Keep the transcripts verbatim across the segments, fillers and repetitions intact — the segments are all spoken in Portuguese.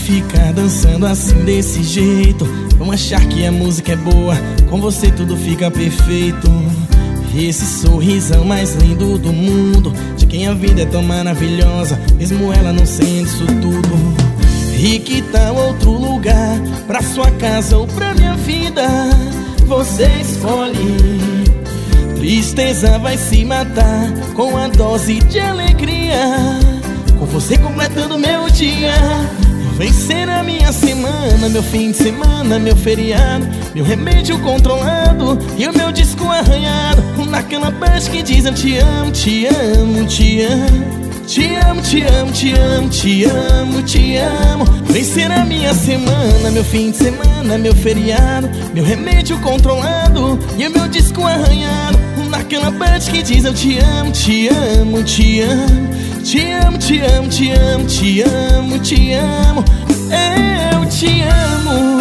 ficar dançando assim desse jeito, vão achar que a música é boa, com você tudo fica perfeito. Esse sorrisão mais lindo do mundo, de quem a vida é tão maravilhosa, mesmo ela não sendo isso tudo. E que tal outro lugar, pra sua casa ou pra minha vida? Você escolhe. Tristeza vai se matar com a dose de alegria, com você completando meu dia. Vem ser a minha semana, meu fim de semana, meu feriado, meu remédio controlado e o meu disco arranhado, naquela parte que diz eu te amo, te amo, te amo. Te amo, te amo, te amo, te amo, te amo. Vem ser a minha semana, meu fim de semana, meu feriado, meu remédio controlado e o meu disco arranhado, naquela parte que diz eu te amo, te amo, te amo. Te amo, te amo, te amo, te amo, te amo. Eu te amo.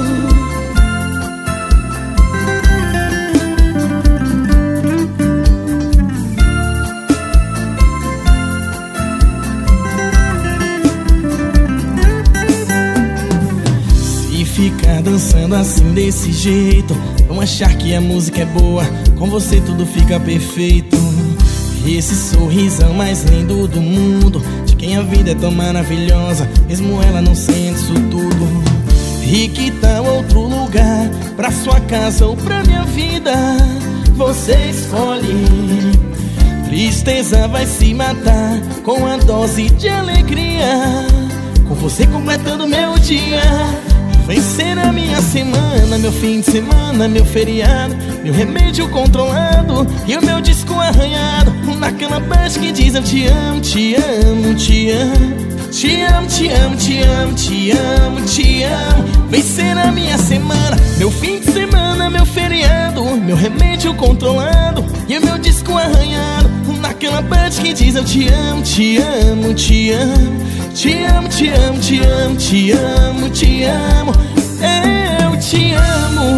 Se ficar dançando assim desse jeito, vão achar que a música é boa, com você tudo fica perfeito. Esse sorrisão mais lindo do mundo, de quem a vida é tão maravilhosa, mesmo ela não sendo isso tudo. E que tal outro lugar, pra sua casa ou pra minha vida? Você escolhe. Tristeza vai se matar com a dose de alegria, com você completando meu dia. Vem ser a minha semana, meu fim de semana, meu feriado, meu remédio controlado e o meu disco arranhado, naquela parte que diz eu te amo, te amo, te amo. Te amo, te amo, te amo, te amo, te amo. Vem ser a minha semana, meu fim de semana, meu feriado, meu remédio controlado e o meu disco arranhado, naquela parte que diz eu te amo, te amo, te amo. Te amo, te amo, te amo, te amo, te amo. Eu te amo.